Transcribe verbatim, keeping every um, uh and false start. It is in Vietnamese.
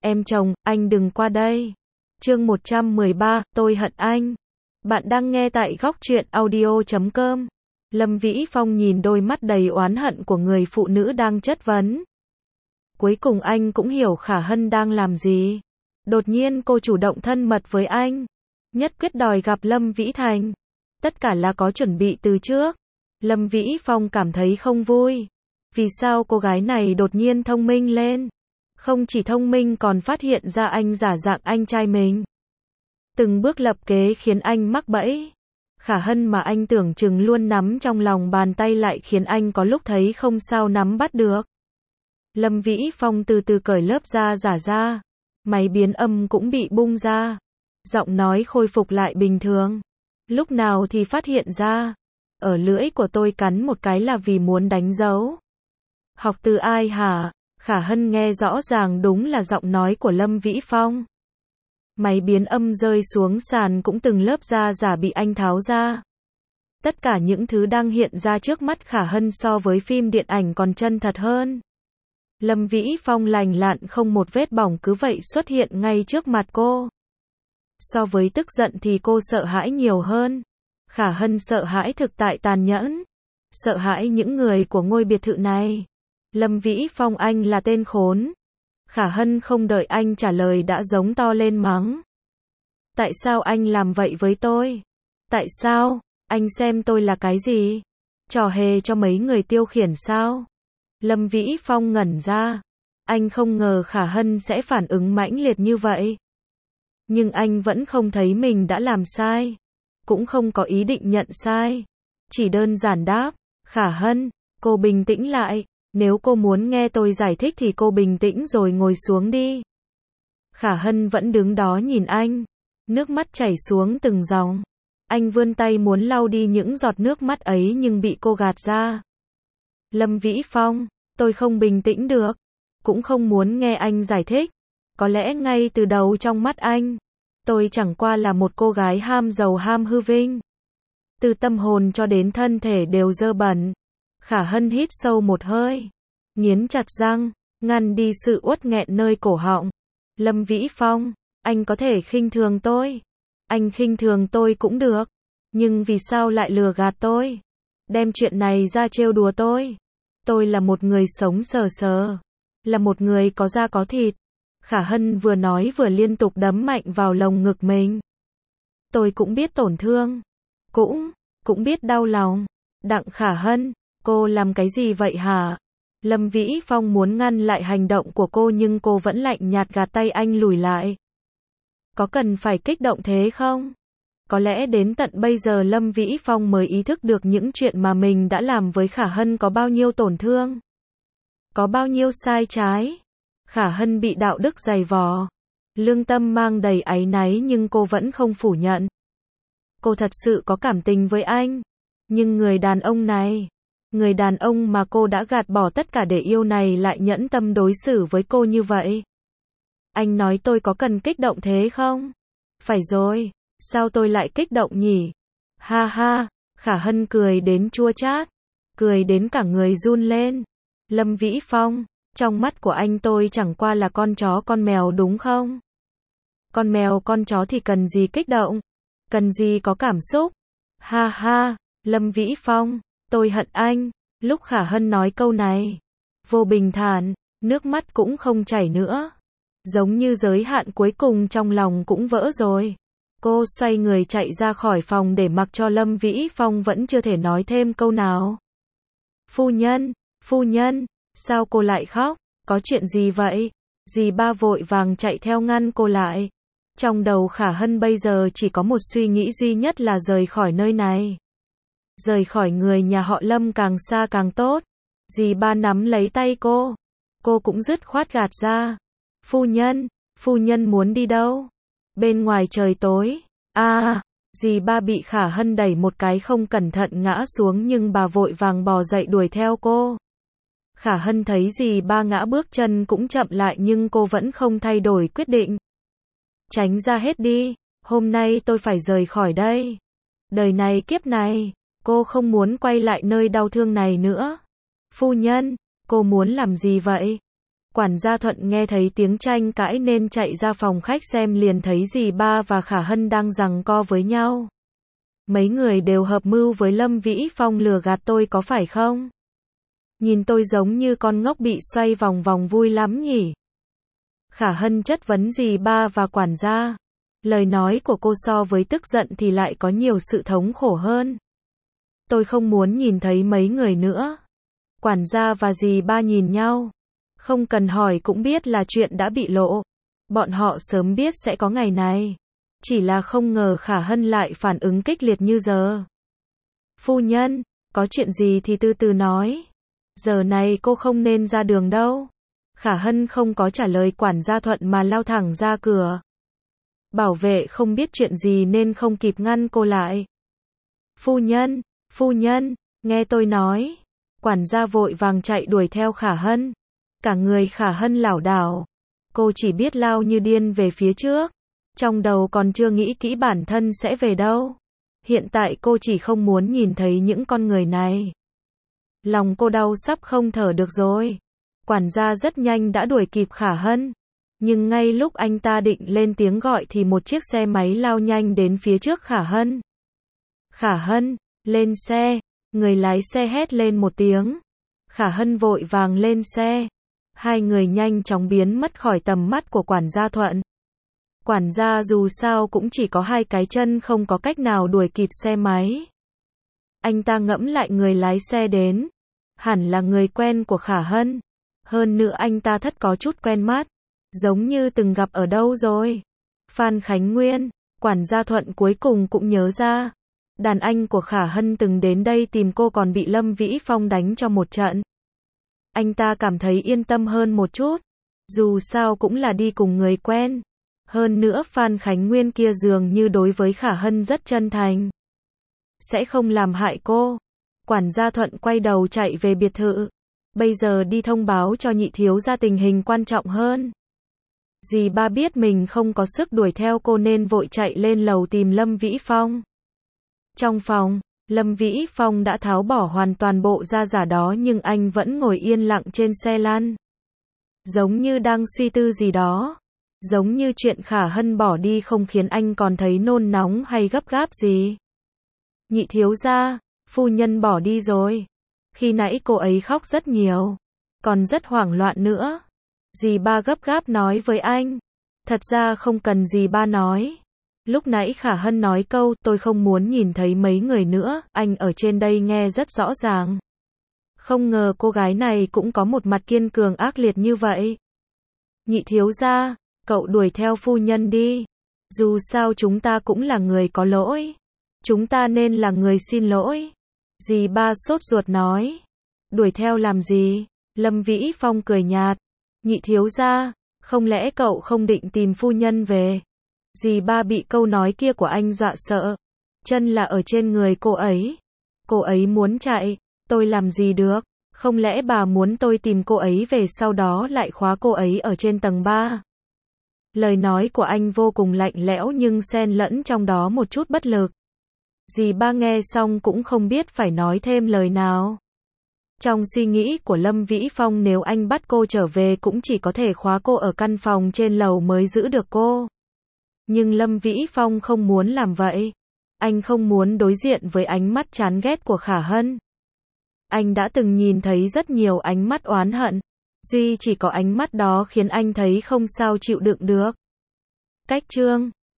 Em chồng, anh đừng qua đây. Chương một trăm mười ba, tôi hận anh. Bạn đang nghe tại góc truyện audio chấm com. Lâm Vĩ Phong nhìn đôi mắt đầy oán hận của người phụ nữ đang chất vấn. Cuối cùng anh cũng hiểu Khả Hân đang làm gì. Đột nhiên cô chủ động thân mật với anh. Nhất quyết đòi gặp Lâm Vĩ Thành. Tất cả là có chuẩn bị từ trước. Lâm Vĩ Phong cảm thấy không vui. Vì sao cô gái này đột nhiên thông minh lên? Không chỉ thông minh còn phát hiện ra anh giả dạng anh trai mình. Từng bước lập kế khiến anh mắc bẫy. Khả Hân mà anh tưởng chừng luôn nắm trong lòng bàn tay lại khiến anh có lúc thấy không sao nắm bắt được. Lâm Vĩ Phong từ từ cởi lớp da giả ra. Máy biến âm cũng bị bung ra. Giọng nói khôi phục lại bình thường. Lúc nào thì phát hiện ra. Ở lưỡi của tôi cắn một cái là vì muốn đánh dấu. Học từ ai hả? Khả Hân nghe rõ ràng đúng là giọng nói của Lâm Vĩ Phong. Máy biến âm rơi xuống sàn cũng từng lớp da giả bị anh tháo ra. Tất cả những thứ đang hiện ra trước mắt Khả Hân so với phim điện ảnh còn chân thật hơn. Lâm Vĩ Phong lành lặn không một vết bỏng cứ vậy xuất hiện ngay trước mặt cô. So với tức giận thì cô sợ hãi nhiều hơn. Khả Hân sợ hãi thực tại tàn nhẫn. Sợ hãi những người của ngôi biệt thự này. Lâm Vĩ Phong, anh là tên khốn. Khả Hân không đợi anh trả lời đã giống to lên mắng. Tại sao anh làm vậy với tôi? Tại sao? Anh xem tôi là cái gì? Trò hề cho mấy người tiêu khiển sao? Lâm Vĩ Phong ngẩn ra. Anh không ngờ Khả Hân sẽ phản ứng mãnh liệt như vậy. Nhưng anh vẫn không thấy mình đã làm sai. Cũng không có ý định nhận sai. Chỉ đơn giản đáp. Khả Hân, cô bình tĩnh lại. Nếu cô muốn nghe tôi giải thích thì cô bình tĩnh rồi ngồi xuống đi. Khả Hân vẫn đứng đó nhìn anh. Nước mắt chảy xuống từng dòng. Anh vươn tay muốn lau đi những giọt nước mắt ấy nhưng bị cô gạt ra. Lâm Vĩ Phong, tôi không bình tĩnh được. Cũng không muốn nghe anh giải thích. Có lẽ ngay từ đầu trong mắt anh, tôi chẳng qua là một cô gái ham giàu ham hư vinh. Từ tâm hồn cho đến thân thể đều dơ bẩn. Khả Hân hít sâu một hơi. Nghiến chặt răng, ngăn đi sự uất nghẹn nơi cổ họng. Lâm Vĩ Phong, anh có thể khinh thường tôi. Anh khinh thường tôi cũng được. Nhưng vì sao lại lừa gạt tôi? Đem chuyện này ra trêu đùa tôi. Tôi là một người sống sờ sờ. Là một người có da có thịt. Khả Hân vừa nói vừa liên tục đấm mạnh vào lồng ngực mình. Tôi cũng biết tổn thương. Cũng, cũng biết đau lòng. Đặng Khả Hân, cô làm cái gì vậy hả? Lâm Vĩ Phong muốn ngăn lại hành động của cô nhưng cô vẫn lạnh nhạt gạt tay anh lùi lại. Có cần phải kích động thế không? Có lẽ đến tận bây giờ Lâm Vĩ Phong mới ý thức được những chuyện mà mình đã làm với Khả Hân có bao nhiêu tổn thương. Có bao nhiêu sai trái. Khả Hân bị đạo đức dày vò. Lương tâm mang đầy áy náy nhưng cô vẫn không phủ nhận. Cô thật sự có cảm tình với anh. Nhưng người đàn ông này, người đàn ông mà cô đã gạt bỏ tất cả để yêu này lại nhẫn tâm đối xử với cô như vậy. Anh nói tôi có cần kích động thế không? Phải rồi, sao tôi lại kích động nhỉ? Ha ha, Khả Hân cười đến chua chát, cười đến cả người run lên. Lâm Vĩ Phong, trong mắt của anh tôi chẳng qua là con chó con mèo đúng không? Con mèo con chó thì cần gì kích động? Cần gì có cảm xúc? Ha ha, Lâm Vĩ Phong, tôi hận anh. Lúc Khả Hân nói câu này, vô bình thản, nước mắt cũng không chảy nữa. Giống như giới hạn cuối cùng trong lòng cũng vỡ rồi. Cô xoay người chạy ra khỏi phòng để mặc cho Lâm Vĩ Phong vẫn chưa thể nói thêm câu nào. Phu nhân, phu nhân, sao cô lại khóc? Có chuyện gì vậy? Dì ba vội vàng chạy theo ngăn cô lại. Trong đầu Khả Hân bây giờ chỉ có một suy nghĩ duy nhất là rời khỏi nơi này. Rời khỏi người nhà họ Lâm càng xa càng tốt. Dì ba nắm lấy tay cô. Cô cũng dứt khoát gạt ra. Phu nhân, phu nhân muốn đi đâu? Bên ngoài trời tối. À, dì ba bị Khả Hân đẩy một cái không cẩn thận ngã xuống nhưng bà vội vàng bò dậy đuổi theo cô. Khả Hân thấy dì ba ngã bước chân cũng chậm lại nhưng cô vẫn không thay đổi quyết định. Tránh ra hết đi, hôm nay tôi phải rời khỏi đây. Đời này kiếp này, cô không muốn quay lại nơi đau thương này nữa. Phu nhân, cô muốn làm gì vậy? Quản gia Thuận nghe thấy tiếng tranh cãi nên chạy ra phòng khách xem, liền thấy dì ba và Khả Hân đang giằng co với nhau. Mấy người đều hợp mưu với Lâm Vĩ Phong lừa gạt tôi có phải không? Nhìn tôi giống như con ngốc bị xoay vòng vòng vui lắm nhỉ? Khả Hân chất vấn dì ba và quản gia. Lời nói của cô so với tức giận thì lại có nhiều sự thống khổ hơn. Tôi không muốn nhìn thấy mấy người nữa. Quản gia và dì ba nhìn nhau. Không cần hỏi cũng biết là chuyện đã bị lộ. Bọn họ sớm biết sẽ có ngày này. Chỉ là không ngờ Khả Hân lại phản ứng kịch liệt như giờ. Phu nhân, có chuyện gì thì từ từ nói. Giờ này cô không nên ra đường đâu. Khả Hân không có trả lời quản gia Thuận mà lao thẳng ra cửa. Bảo vệ không biết chuyện gì nên không kịp ngăn cô lại. Phu nhân, phu nhân, nghe tôi nói. Quản gia vội vàng chạy đuổi theo Khả Hân. Cả người Khả Hân lảo đảo. Cô chỉ biết lao như điên về phía trước. Trong đầu còn chưa nghĩ kỹ bản thân sẽ về đâu. Hiện tại cô chỉ không muốn nhìn thấy những con người này. Lòng cô đau sắp không thở được rồi. Quản gia rất nhanh đã đuổi kịp Khả Hân. Nhưng ngay lúc anh ta định lên tiếng gọi thì một chiếc xe máy lao nhanh đến phía trước Khả Hân. Khả Hân, lên xe. Người lái xe hét lên một tiếng. Khả Hân vội vàng lên xe. Hai người nhanh chóng biến mất khỏi tầm mắt của quản gia Thuận. Quản gia dù sao cũng chỉ có hai cái chân, không có cách nào đuổi kịp xe máy. Anh ta ngẫm lại người lái xe đến. Hẳn là người quen của Khả Hân. Hơn nữa anh ta thất có chút quen mắt. Giống như từng gặp ở đâu rồi. Phan Khánh Nguyên. Quản gia Thuận cuối cùng cũng nhớ ra. Đàn anh của Khả Hân từng đến đây tìm cô còn bị Lâm Vĩ Phong đánh cho một trận. Anh ta cảm thấy yên tâm hơn một chút. Dù sao cũng là đi cùng người quen. Hơn nữa Phan Khánh Nguyên kia dường như đối với Khả Hân rất chân thành. Sẽ không làm hại cô. Quản gia Thuận quay đầu chạy về biệt thự. Bây giờ đi thông báo cho nhị thiếu gia tình hình quan trọng hơn. Dì ba biết mình không có sức đuổi theo cô nên vội chạy lên lầu tìm Lâm Vĩ Phong. Trong phòng, Lâm Vĩ Phong đã tháo bỏ hoàn toàn bộ da giả đó nhưng anh vẫn ngồi yên lặng trên xe lăn. Giống như đang suy tư gì đó. Giống như chuyện Khả Hân bỏ đi không khiến anh còn thấy nôn nóng hay gấp gáp gì. Nhị thiếu gia, phu nhân bỏ đi rồi. Khi nãy cô ấy khóc rất nhiều. Còn rất hoảng loạn nữa. Dì ba gấp gáp nói với anh. Thật ra không cần dì ba nói. Lúc nãy Khả Hân nói câu tôi không muốn nhìn thấy mấy người nữa, anh ở trên đây nghe rất rõ ràng. Không ngờ cô gái này cũng có một mặt kiên cường ác liệt như vậy. Nhị thiếu gia, cậu đuổi theo phu nhân đi. Dù sao chúng ta cũng là người có lỗi. Chúng ta nên là người xin lỗi. Dì ba sốt ruột nói. Đuổi theo làm gì? Lâm Vĩ Phong cười nhạt. Nhị thiếu gia, không lẽ cậu không định tìm phu nhân về? Dì ba bị câu nói kia của anh dọa sợ. Chân là ở trên người cô ấy. Cô ấy muốn chạy, tôi làm gì được? Không lẽ bà muốn tôi tìm cô ấy về sau đó lại khóa cô ấy ở trên tầng ba? Lời nói của anh vô cùng lạnh lẽo nhưng xen lẫn trong đó một chút bất lực. Dì ba nghe xong cũng không biết phải nói thêm lời nào. Trong suy nghĩ của Lâm Vĩ Phong nếu anh bắt cô trở về cũng chỉ có thể khóa cô ở căn phòng trên lầu mới giữ được cô. Nhưng Lâm Vĩ Phong không muốn làm vậy. Anh không muốn đối diện với ánh mắt chán ghét của Khả Hân. Anh đã từng nhìn thấy rất nhiều ánh mắt oán hận. Duy chỉ có ánh mắt đó khiến anh thấy không sao chịu đựng được. Cách chương